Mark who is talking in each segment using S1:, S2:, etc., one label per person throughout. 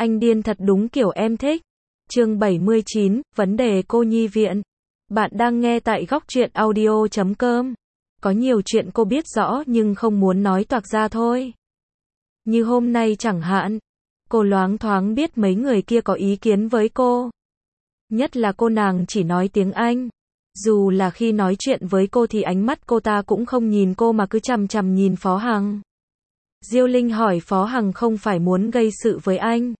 S1: Anh điên thật đúng kiểu em thích. Chương 79, vấn đề cô nhi viện. Bạn đang nghe tại góc truyện audio.com. Có nhiều chuyện cô biết rõ nhưng không muốn nói toạc ra thôi. Như hôm nay chẳng hạn, cô loáng thoáng biết mấy người kia có ý kiến với cô. Nhất là cô nàng chỉ nói tiếng Anh. Dù là khi nói chuyện với cô thì ánh mắt cô ta cũng không nhìn cô mà cứ chằm chằm nhìn Phó Hằng. Diêu Linh hỏi Phó Hằng không phải muốn gây sự với anh,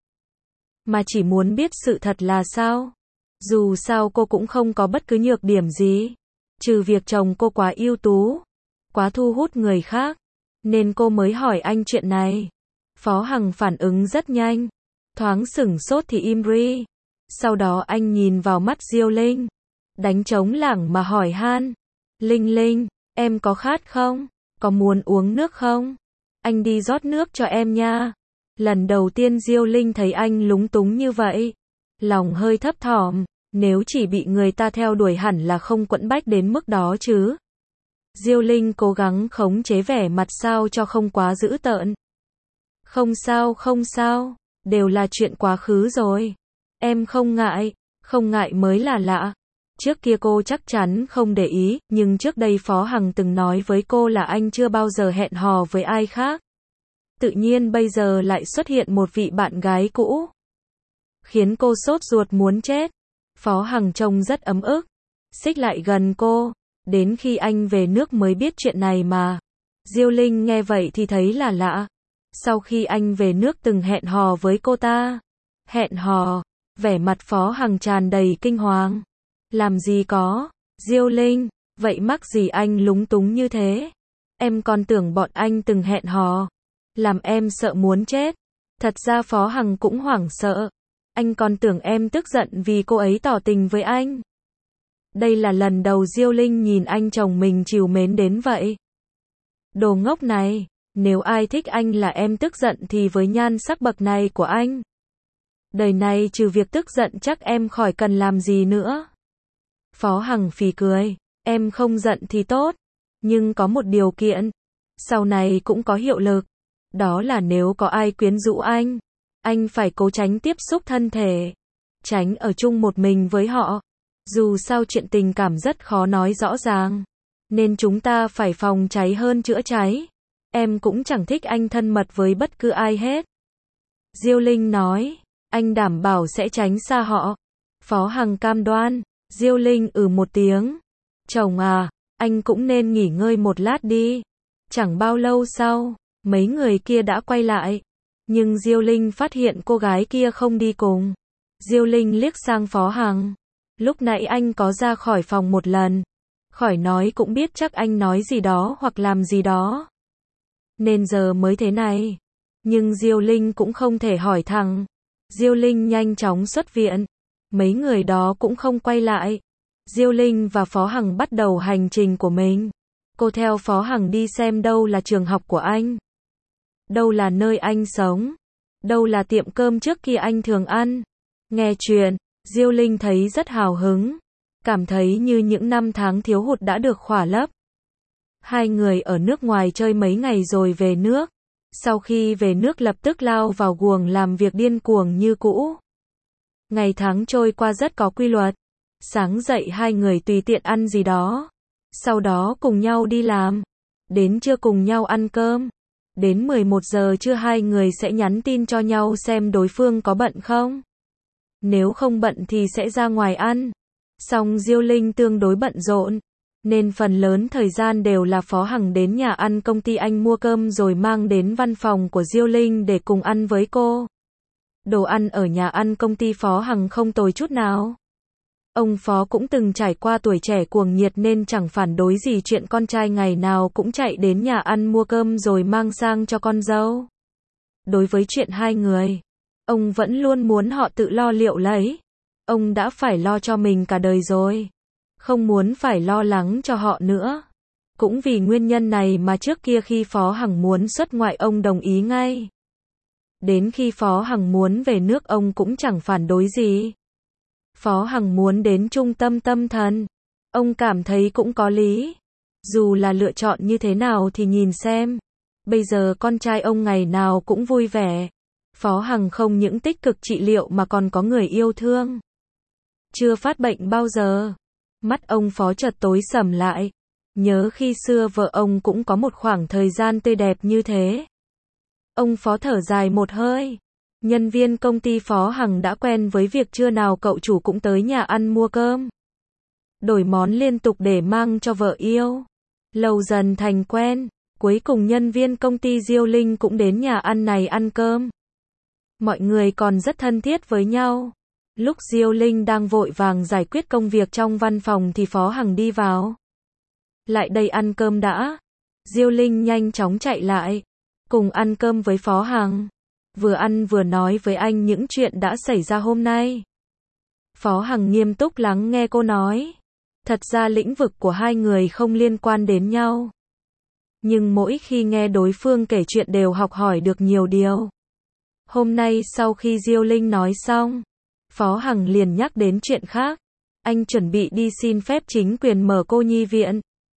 S1: mà chỉ muốn biết sự thật là sao. Dù sao cô cũng không có bất cứ nhược điểm gì, trừ việc chồng cô quá ưu tú, quá thu hút người khác, nên cô mới hỏi anh chuyện này. Phó Hằng phản ứng rất nhanh, thoáng sửng sốt thì im ri. Sau đó anh nhìn vào mắt Diêu Linh, đánh trống lảng mà hỏi han. Linh Linh, em có khát không? Có muốn uống nước không? Anh đi rót nước cho em nha. Lần đầu tiên Diêu Linh thấy anh lúng túng như vậy, lòng hơi thấp thỏm, nếu chỉ bị người ta theo đuổi hẳn là không quẫn bách đến mức đó chứ. Diêu Linh cố gắng khống chế vẻ mặt sao cho không quá dữ tợn. Không sao, đều là chuyện quá khứ rồi. Em không ngại mới là lạ. Trước kia cô chắc chắn không để ý, nhưng trước đây Phó Hằng từng nói với cô là anh chưa bao giờ hẹn hò với ai khác. Tự nhiên bây giờ lại xuất hiện một vị bạn gái cũ, khiến cô sốt ruột muốn chết. Phó Hằng trông rất ấm ức, xích lại gần cô, đến khi anh về nước mới biết chuyện này mà. Diêu Linh nghe vậy thì thấy là lạ. Sau khi anh về nước từng hẹn hò với cô ta. Hẹn hò? Vẻ mặt Phó Hằng tràn đầy kinh hoàng. Làm gì có, Diêu Linh, vậy mắc gì anh lúng túng như thế? Em còn tưởng bọn anh từng hẹn hò. Làm em sợ muốn chết. Thật ra Phó Hằng cũng hoảng sợ. Anh còn tưởng em tức giận vì cô ấy tỏ tình với anh. Đây là lần đầu Diêu Linh nhìn anh chồng mình trìu mến đến vậy. Đồ ngốc này, nếu ai thích anh là em tức giận thì với nhan sắc bậc này của anh, đời này trừ việc tức giận chắc em khỏi cần làm gì nữa. Phó Hằng phì cười, em không giận thì tốt, nhưng có một điều kiện, sau này cũng có hiệu lực. Đó là nếu có ai quyến rũ anh phải cố tránh tiếp xúc thân thể, tránh ở chung một mình với họ. Dù sao chuyện tình cảm rất khó nói rõ ràng, nên chúng ta phải phòng cháy hơn chữa cháy. Em cũng chẳng thích anh thân mật với bất cứ ai hết. Diêu Linh nói, anh đảm bảo sẽ tránh xa họ. Phó Hằng cam đoan. Diêu Linh một tiếng. Chồng à, anh cũng nên nghỉ ngơi một lát đi. Chẳng bao lâu sau, mấy người kia đã quay lại. Nhưng Diêu Linh phát hiện cô gái kia không đi cùng. Diêu Linh liếc sang Phó Hằng. Lúc nãy anh có ra khỏi phòng một lần. Khỏi nói cũng biết chắc anh nói gì đó hoặc làm gì đó, nên giờ mới thế này. Nhưng Diêu Linh cũng không thể hỏi thẳng. Diêu Linh nhanh chóng xuất viện. Mấy người đó cũng không quay lại. Diêu Linh và Phó Hằng bắt đầu hành trình của mình. Cô theo Phó Hằng đi xem đâu là trường học của anh, đâu là nơi anh sống, đâu là tiệm cơm trước kia anh thường ăn. Nghe chuyện, Diêu Linh thấy rất hào hứng, cảm thấy như những năm tháng thiếu hụt đã được khỏa lấp. Hai người ở nước ngoài chơi mấy ngày rồi về nước. Sau khi về nước lập tức lao vào guồng làm việc điên cuồng như cũ. Ngày tháng trôi qua rất có quy luật. Sáng dậy hai người tùy tiện ăn gì đó, sau đó cùng nhau đi làm. Đến trưa cùng nhau ăn cơm. Đến 11 giờ trưa hai người sẽ nhắn tin cho nhau xem đối phương có bận không. Nếu không bận thì sẽ ra ngoài ăn. Song Diêu Linh tương đối bận rộn, nên phần lớn thời gian đều là Phó Hằng đến nhà ăn công ty anh mua cơm rồi mang đến văn phòng của Diêu Linh để cùng ăn với cô. Đồ ăn ở nhà ăn công ty Phó Hằng không tồi chút nào. Ông Phó cũng từng trải qua tuổi trẻ cuồng nhiệt nên chẳng phản đối gì chuyện con trai ngày nào cũng chạy đến nhà ăn mua cơm rồi mang sang cho con dâu. Đối với chuyện hai người, ông vẫn luôn muốn họ tự lo liệu lấy. Ông đã phải lo cho mình cả đời rồi, không muốn phải lo lắng cho họ nữa. Cũng vì nguyên nhân này mà trước kia khi Phó Hằng muốn xuất ngoại ông đồng ý ngay. Đến khi Phó Hằng muốn về nước ông cũng chẳng phản đối gì. Phó Hằng muốn đến trung tâm tâm thần, ông cảm thấy cũng có lý. Dù là lựa chọn như thế nào thì nhìn xem. Bây giờ con trai ông ngày nào cũng vui vẻ. Phó Hằng không những tích cực trị liệu mà còn có người yêu thương. Chưa phát bệnh bao giờ. Mắt ông Phó chợt tối sầm lại. Nhớ khi xưa vợ ông cũng có một khoảng thời gian tươi đẹp như thế. Ông Phó thở dài một hơi. Nhân viên công ty Phó Hằng đã quen với việc trưa nào cậu chủ cũng tới nhà ăn mua cơm. Đổi món liên tục để mang cho vợ yêu. Lâu dần thành quen. Cuối cùng nhân viên công ty Diêu Linh cũng đến nhà ăn này ăn cơm. Mọi người còn rất thân thiết với nhau. Lúc Diêu Linh đang vội vàng giải quyết công việc trong văn phòng thì Phó Hằng đi vào. Lại đây ăn cơm đã. Diêu Linh nhanh chóng chạy lại. Cùng ăn cơm với Phó Hằng. Vừa ăn vừa nói với anh những chuyện đã xảy ra hôm nay. Phó Hằng nghiêm túc lắng nghe cô nói. Thật ra lĩnh vực của hai người không liên quan đến nhau. Nhưng mỗi khi nghe đối phương kể chuyện đều học hỏi được nhiều điều. Hôm nay sau khi Diêu Linh nói xong, Phó Hằng liền nhắc đến chuyện khác. Anh chuẩn bị đi xin phép chính quyền mở cô nhi viện.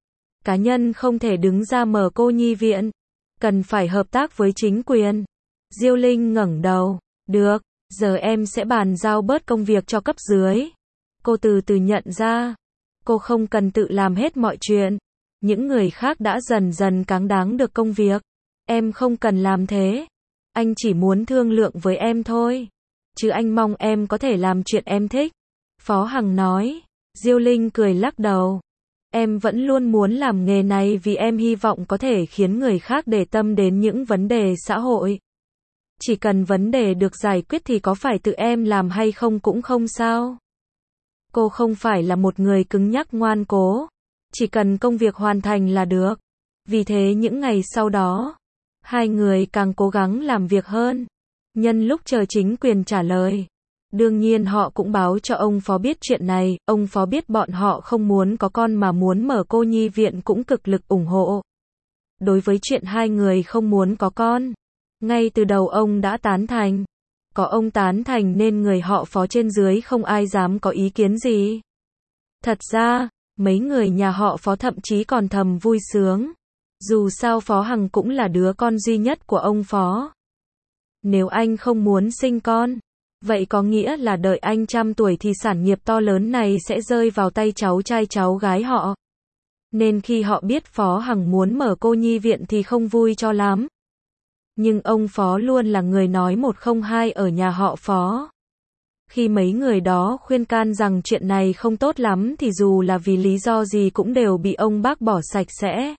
S1: Cá nhân không thể đứng ra mở cô nhi viện. Cần phải hợp tác với chính quyền. Diêu Linh ngẩng đầu. Được, giờ em sẽ bàn giao bớt công việc cho cấp dưới. Cô từ từ nhận ra. Cô không cần tự làm hết mọi chuyện. Những người khác đã dần dần cáng đáng được công việc. Em không cần làm thế. Anh chỉ muốn thương lượng với em thôi. Chứ anh mong em có thể làm chuyện em thích. Phó Hằng nói. Diêu Linh cười lắc đầu. Em vẫn luôn muốn làm nghề này vì em hy vọng có thể khiến người khác để tâm đến những vấn đề xã hội. Chỉ cần vấn đề được giải quyết thì có phải tự em làm hay không cũng không sao. Cô không phải là một người cứng nhắc ngoan cố. Chỉ cần công việc hoàn thành là được. Vì thế những ngày sau đó, hai người càng cố gắng làm việc hơn. Nhân lúc chờ chính quyền trả lời. Đương nhiên họ cũng báo cho ông Phó biết chuyện này. Ông Phó biết bọn họ không muốn có con mà muốn mở cô nhi viện cũng cực lực ủng hộ. Đối với chuyện hai người không muốn có con, ngay từ đầu ông đã tán thành. Có ông tán thành nên người họ Phó trên dưới không ai dám có ý kiến gì. Thật ra, mấy người nhà họ Phó thậm chí còn thầm vui sướng. Dù sao Phó Hằng cũng là đứa con duy nhất của ông Phó. Nếu anh không muốn sinh con, vậy có nghĩa là đợi anh 100 tuổi thì sản nghiệp to lớn này sẽ rơi vào tay cháu trai cháu gái họ. Nên khi họ biết Phó Hằng muốn mở cô nhi viện thì không vui cho lắm. Nhưng ông Phó luôn là người nói một không hai ở nhà họ Phó. Khi mấy người đó khuyên can rằng chuyện này không tốt lắm thì dù là vì lý do gì cũng đều bị ông bác bỏ sạch sẽ.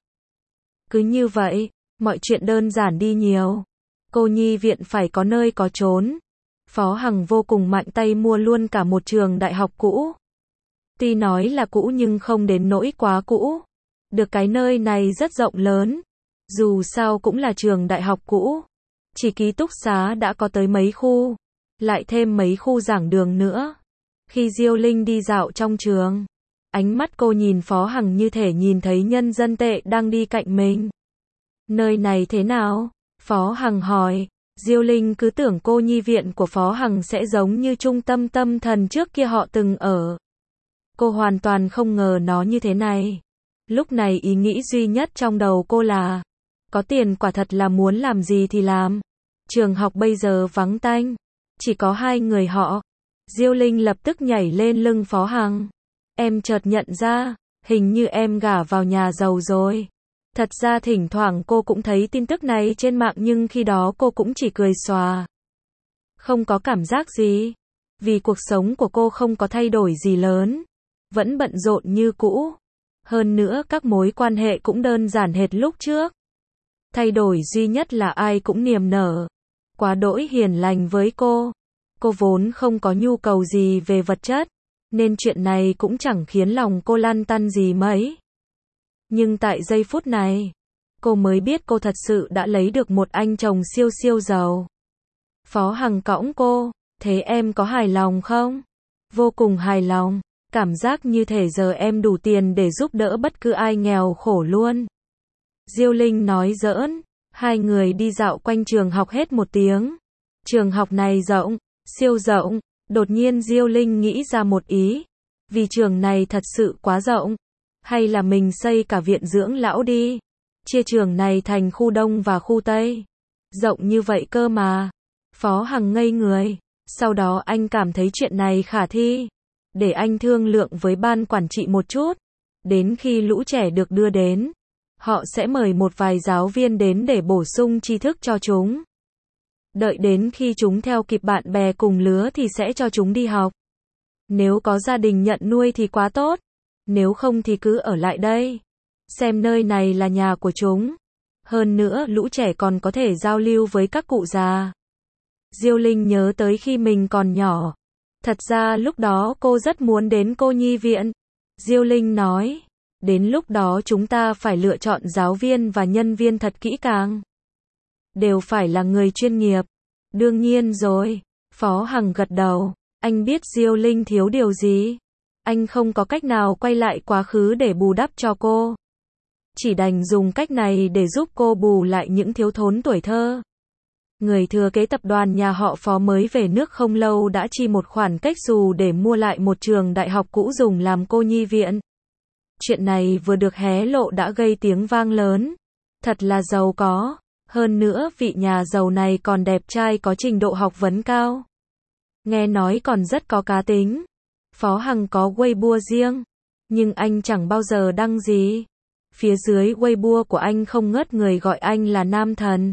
S1: Cứ như vậy, mọi chuyện đơn giản đi nhiều. Cô nhi viện phải có nơi có chốn. Phó Hằng vô cùng mạnh tay mua luôn cả một trường đại học cũ. Tuy nói là cũ nhưng không đến nỗi quá cũ. Được cái nơi này rất rộng lớn. Dù sao cũng là trường đại học cũ. Chỉ ký túc xá đã có tới mấy khu. Lại thêm mấy khu giảng đường nữa. Khi Diêu Linh đi dạo trong trường, ánh mắt cô nhìn Phó Hằng như thể nhìn thấy nhân dân tệ đang đi cạnh mình. Nơi này thế nào? Phó Hằng hỏi. Diêu Linh cứ tưởng cô nhi viện của Phó Hằng sẽ giống như trung tâm tâm thần trước kia họ từng ở. Cô hoàn toàn không ngờ nó như thế này. Lúc này ý nghĩ duy nhất trong đầu cô là có tiền quả thật là muốn làm gì thì làm. Trường học bây giờ vắng tanh. Chỉ có hai người họ. Diêu Linh lập tức nhảy lên lưng Phó Hằng. Em chợt nhận ra, hình như em gả vào nhà giàu rồi. Thật ra thỉnh thoảng cô cũng thấy tin tức này trên mạng nhưng khi đó cô cũng chỉ cười xòa. Không có cảm giác gì. Vì cuộc sống của cô không có thay đổi gì lớn. Vẫn bận rộn như cũ. Hơn nữa các mối quan hệ cũng đơn giản hệt lúc trước. Thay đổi duy nhất là ai cũng niềm nở. Quá đỗi hiền lành với cô. Cô vốn không có nhu cầu gì về vật chất. Nên chuyện này cũng chẳng khiến lòng cô lăn tăn gì mấy. Nhưng tại giây phút này, cô mới biết cô thật sự đã lấy được một anh chồng siêu siêu giàu. Phó Hằng cõng cô, thế em có hài lòng không? Vô cùng hài lòng, cảm giác như thể giờ em đủ tiền để giúp đỡ bất cứ ai nghèo khổ luôn. Diêu Linh nói giỡn, hai người đi dạo quanh trường học hết một tiếng. Trường học này rộng, siêu rộng, đột nhiên Diêu Linh nghĩ ra một ý. Vì trường này thật sự quá rộng. Hay là mình xây cả viện dưỡng lão đi. Chia trường này thành khu Đông và khu Tây. Rộng như vậy cơ mà. Phó Hằng ngây người. Sau đó anh cảm thấy chuyện này khả thi. Để anh thương lượng với ban quản trị một chút. Đến khi lũ trẻ được đưa đến, họ sẽ mời một vài giáo viên đến để bổ sung tri thức cho chúng. Đợi đến khi chúng theo kịp bạn bè cùng lứa thì sẽ cho chúng đi học. Nếu có gia đình nhận nuôi thì quá tốt. Nếu không thì cứ ở lại đây. Xem nơi này là nhà của chúng. Hơn nữa lũ trẻ còn có thể giao lưu với các cụ già. Diêu Linh nhớ tới khi mình còn nhỏ. Thật ra lúc đó cô rất muốn đến cô nhi viện. Diêu Linh nói, đến lúc đó chúng ta phải lựa chọn giáo viên và nhân viên thật kỹ càng. Đều phải là người chuyên nghiệp. Đương nhiên rồi. Phó Hằng gật đầu. Anh biết Diêu Linh thiếu điều gì. Anh không có cách nào quay lại quá khứ để bù đắp cho cô. Chỉ đành dùng cách này để giúp cô bù lại những thiếu thốn tuổi thơ. Người thừa kế tập đoàn nhà họ Phó mới về nước không lâu đã chi một khoản cách xù để mua lại một trường đại học cũ dùng làm cô nhi viện. Chuyện này vừa được hé lộ đã gây tiếng vang lớn. Thật là giàu có. Hơn nữa vị nhà giàu này còn đẹp trai có trình độ học vấn cao. Nghe nói còn rất có cá tính. Phó Hằng có Weibo riêng. Nhưng anh chẳng bao giờ đăng gì. Phía dưới Weibo của anh không ngớt người gọi anh là Nam Thần.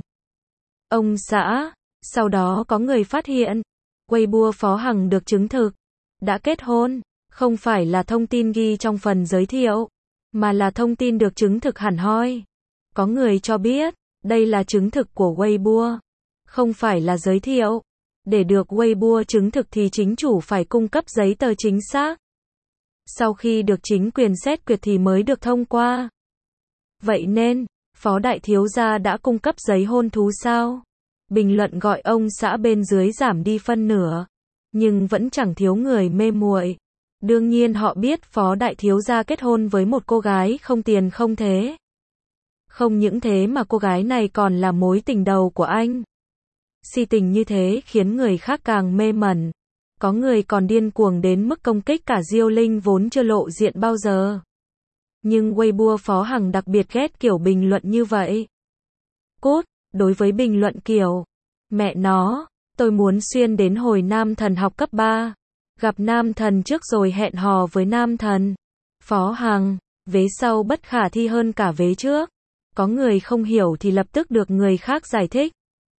S1: Ông xã. Sau đó có người phát hiện. Weibo Phó Hằng được chứng thực. Đã kết hôn. Không phải là thông tin ghi trong phần giới thiệu. Mà là thông tin được chứng thực hẳn hoi. Có người cho biết. Đây là chứng thực của Weibo. Không phải là giới thiệu. Để được Weibo chứng thực thì chính chủ phải cung cấp giấy tờ chính xác. Sau khi được chính quyền xét duyệt thì mới được thông qua. Vậy nên, Phó đại thiếu gia đã cung cấp giấy hôn thú sao? Bình luận gọi ông xã bên dưới giảm đi phân nửa. Nhưng vẫn chẳng thiếu người mê muội. Đương nhiên họ biết Phó đại thiếu gia kết hôn với một cô gái không tiền không thế. Không những thế mà cô gái này còn là mối tình đầu của anh. Si tình như thế khiến người khác càng mê mẩn. Có người còn điên cuồng đến mức công kích cả Diêu Linh vốn chưa lộ diện bao giờ. Nhưng Weibo Phó Hằng đặc biệt ghét kiểu bình luận như vậy. Cốt, đối với bình luận kiểu mẹ nó, tôi muốn xuyên đến hồi Nam Thần học cấp 3. Gặp Nam Thần trước rồi hẹn hò với Nam Thần. Phó Hằng, vế sau bất khả thi hơn cả vế trước. Có người không hiểu thì lập tức được người khác giải thích.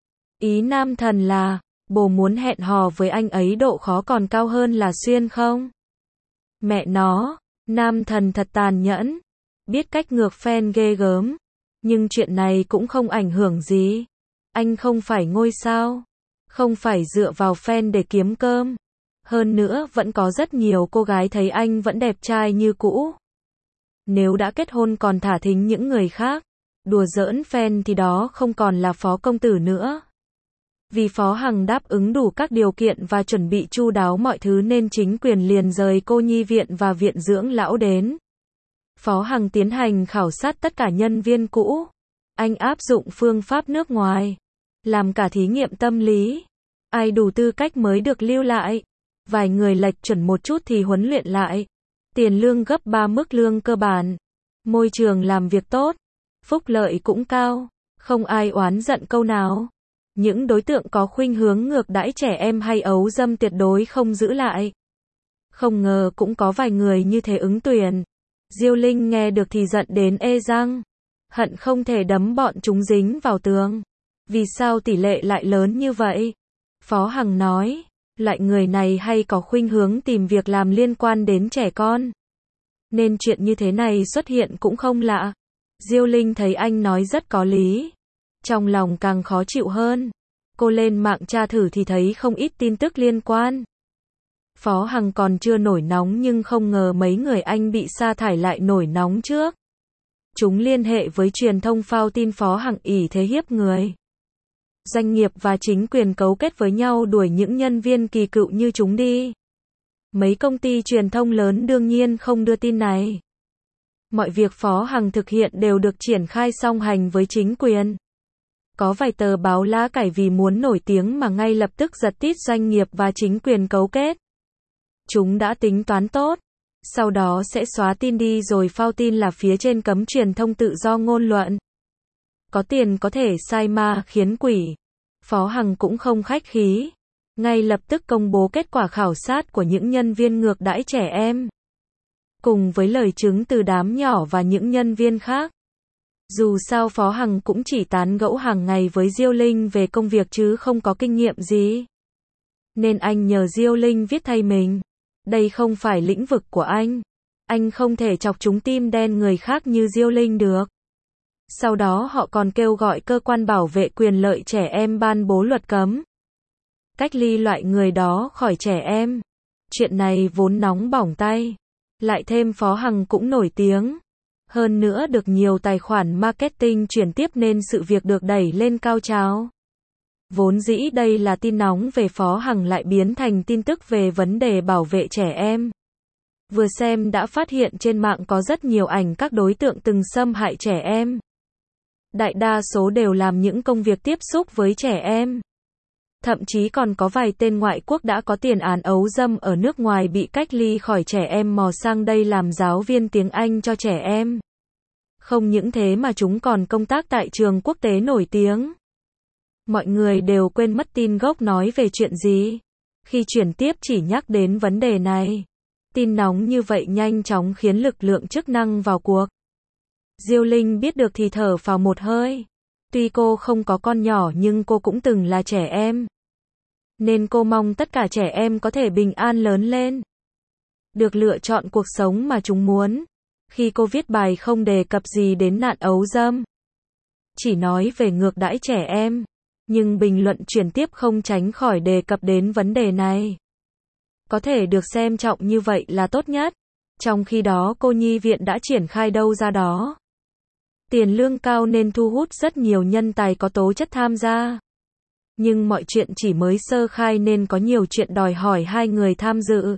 S1: Ý Nam Thần là, bồ muốn hẹn hò với anh ấy độ khó còn cao hơn là xuyên không? Mẹ nó, Nam Thần thật tàn nhẫn. Biết cách ngược fan ghê gớm. Nhưng chuyện này cũng không ảnh hưởng gì. Anh không phải ngôi sao. Không phải dựa vào fan để kiếm cơm. Hơn nữa vẫn có rất nhiều cô gái thấy anh vẫn đẹp trai như cũ. Nếu đã kết hôn còn thả thính những người khác, đùa giỡn fan thì đó không còn là Phó công tử nữa. Vì Phó Hằng đáp ứng đủ các điều kiện và chuẩn bị chu đáo mọi thứ nên chính quyền liền rời cô nhi viện và viện dưỡng lão đến. Phó Hằng tiến hành khảo sát tất cả nhân viên cũ. Anh áp dụng phương pháp nước ngoài. Làm cả thí nghiệm tâm lý. Ai đủ tư cách mới được lưu lại. Vài người lệch chuẩn một chút thì huấn luyện lại. Tiền lương gấp 3 mức lương cơ bản. Môi trường làm việc tốt. Phúc lợi cũng cao. Không ai oán giận câu nào. Những đối tượng có khuynh hướng ngược đãi trẻ em hay ấu dâm tuyệt đối không giữ lại. Không ngờ cũng có vài người như thế ứng tuyển. Diêu Linh nghe được thì giận đến ê răng. Hận không thể đấm bọn chúng dính vào tường. Vì sao tỷ lệ lại lớn như vậy? Phó Hằng nói, loại người này hay có khuynh hướng tìm việc làm liên quan đến trẻ con. Nên chuyện như thế này xuất hiện cũng không lạ. Diêu Linh thấy anh nói rất có lý. Trong lòng càng khó chịu hơn. Cô lên mạng tra thử thì thấy không ít tin tức liên quan. Phó Hằng còn chưa nổi nóng nhưng không ngờ mấy người anh bị sa thải lại nổi nóng trước. Chúng liên hệ với truyền thông phao tin Phó Hằng ỷ thế hiếp người. Doanh nghiệp và chính quyền cấu kết với nhau đuổi những nhân viên kỳ cựu như chúng đi. Mấy công ty truyền thông lớn đương nhiên không đưa tin này. Mọi việc Phó Hằng thực hiện đều được triển khai song hành với chính quyền. Có vài tờ báo lá cải vì muốn nổi tiếng mà ngay lập tức giật tít doanh nghiệp và chính quyền cấu kết. Chúng đã tính toán tốt. Sau đó sẽ xóa tin đi rồi phao tin là phía trên cấm truyền thông tự do ngôn luận. Có tiền có thể sai ma khiến quỷ. Phó Hằng cũng không khách khí, ngay lập tức công bố kết quả khảo sát của những nhân viên ngược đãi trẻ em, cùng với lời chứng từ đám nhỏ và những nhân viên khác. Dù sao Phó Hằng cũng chỉ tán gẫu hàng ngày với Diêu Linh về công việc chứ không có kinh nghiệm gì. Nên anh nhờ Diêu Linh viết thay mình. Đây không phải lĩnh vực của anh. Anh không thể chọc trúng tim đen người khác như Diêu Linh được. Sau đó họ còn kêu gọi cơ quan bảo vệ quyền lợi trẻ em ban bố luật cấm cách ly loại người đó khỏi trẻ em. Chuyện này vốn nóng bỏng tay. Lại thêm Phó Hằng cũng nổi tiếng. Hơn nữa được nhiều tài khoản marketing chuyển tiếp nên sự việc được đẩy lên cao trào. Vốn dĩ đây là tin nóng về Phó Hằng lại biến thành tin tức về vấn đề bảo vệ trẻ em. Vừa xem đã phát hiện trên mạng có rất nhiều ảnh các đối tượng từng xâm hại trẻ em. Đại đa số đều làm những công việc tiếp xúc với trẻ em. Thậm chí còn có vài tên ngoại quốc đã có tiền án ấu dâm ở nước ngoài bị cách ly khỏi trẻ em mò sang đây làm giáo viên tiếng Anh cho trẻ em. Không những thế mà chúng còn công tác tại trường quốc tế nổi tiếng. Mọi người đều quên mất tin gốc nói về chuyện gì. Khi chuyển tiếp chỉ nhắc đến vấn đề này. Tin nóng như vậy nhanh chóng khiến lực lượng chức năng vào cuộc. Diêu Linh biết được thì thở phào một hơi. Tuy cô không có con nhỏ nhưng cô cũng từng là trẻ em. Nên cô mong tất cả trẻ em có thể bình an lớn lên. Được lựa chọn cuộc sống mà chúng muốn. Khi cô viết bài không đề cập gì đến nạn ấu dâm. Chỉ nói về ngược đãi trẻ em. Nhưng bình luận chuyển tiếp không tránh khỏi đề cập đến vấn đề này. Có thể được xem trọng như vậy là tốt nhất. Trong khi đó cô nhi viện đã triển khai đâu ra đó. Tiền lương cao nên thu hút rất nhiều nhân tài có tố chất tham gia. Nhưng mọi chuyện chỉ mới sơ khai nên có nhiều chuyện đòi hỏi hai người tham dự.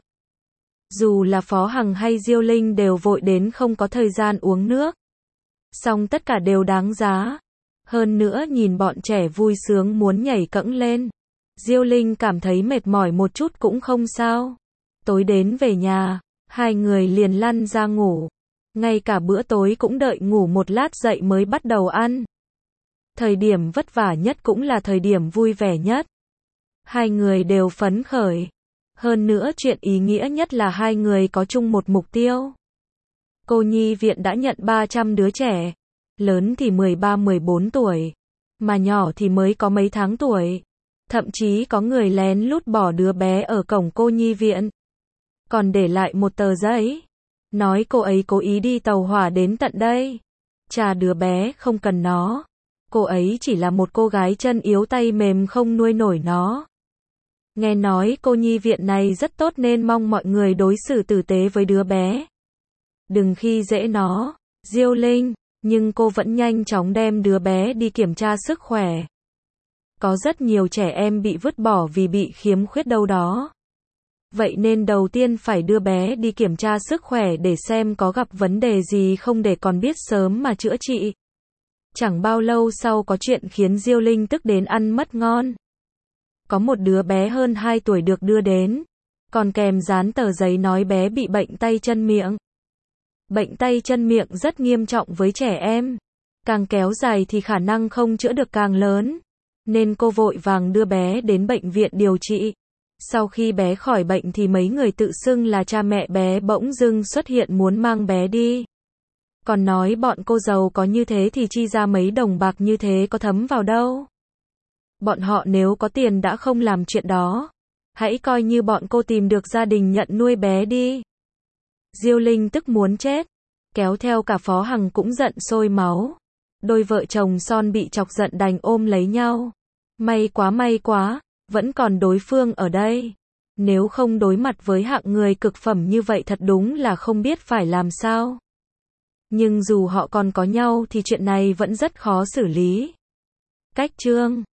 S1: Dù là Phó Hằng hay Diêu Linh đều vội đến không có thời gian uống nước. Song tất cả đều đáng giá. Hơn nữa nhìn bọn trẻ vui sướng muốn nhảy cẫng lên. Diêu Linh cảm thấy mệt mỏi một chút cũng không sao. Tối đến về nhà, hai người liền lăn ra ngủ. Ngay cả bữa tối cũng đợi ngủ một lát dậy mới bắt đầu ăn. Thời điểm vất vả nhất cũng là thời điểm vui vẻ nhất. Hai người đều phấn khởi. Hơn nữa chuyện ý nghĩa nhất là hai người có chung một mục tiêu. Cô nhi viện đã nhận 300 đứa trẻ. Lớn thì 13-14 tuổi. Mà nhỏ thì mới có mấy tháng tuổi. Thậm chí có người lén lút bỏ đứa bé ở cổng cô nhi viện. Còn để lại một tờ giấy. Nói cô ấy cố ý đi tàu hỏa đến tận đây. Chà, đứa bé không cần nó. Cô ấy chỉ là một cô gái chân yếu tay mềm không nuôi nổi nó. Nghe nói cô nhi viện này rất tốt nên mong mọi người đối xử tử tế với đứa bé. Đừng khi dễ nó, Diêu Linh. Nhưng cô vẫn nhanh chóng đem đứa bé đi kiểm tra sức khỏe. Có rất nhiều trẻ em bị vứt bỏ vì bị khiếm khuyết đâu đó. Vậy nên đầu tiên phải đưa bé đi kiểm tra sức khỏe để xem có gặp vấn đề gì không để còn biết sớm mà chữa trị. Chẳng bao lâu sau có chuyện khiến Diêu Linh tức đến ăn mất ngon. Có một đứa bé hơn 2 tuổi được đưa đến. Còn kèm dán tờ giấy nói bé bị bệnh tay chân miệng. Bệnh tay chân miệng rất nghiêm trọng với trẻ em. Càng kéo dài thì khả năng không chữa được càng lớn. Nên cô vội vàng đưa bé đến bệnh viện điều trị. Sau khi bé khỏi bệnh thì mấy người tự xưng là cha mẹ bé bỗng dưng xuất hiện muốn mang bé đi. Còn nói bọn cô giàu có như thế thì chi ra mấy đồng bạc như thế có thấm vào đâu. Bọn họ nếu có tiền đã không làm chuyện đó. Hãy coi như bọn cô tìm được gia đình nhận nuôi bé đi. Diêu Linh tức muốn chết. Kéo theo cả Phó Hằng cũng giận sôi máu. Đôi vợ chồng son bị chọc giận đành ôm lấy nhau. May quá, vẫn còn đối phương ở đây. Nếu không đối mặt với hạng người cực phẩm như vậy thật đúng là không biết phải làm sao. Nhưng dù họ còn có nhau thì chuyện này vẫn rất khó xử lý. Cách chương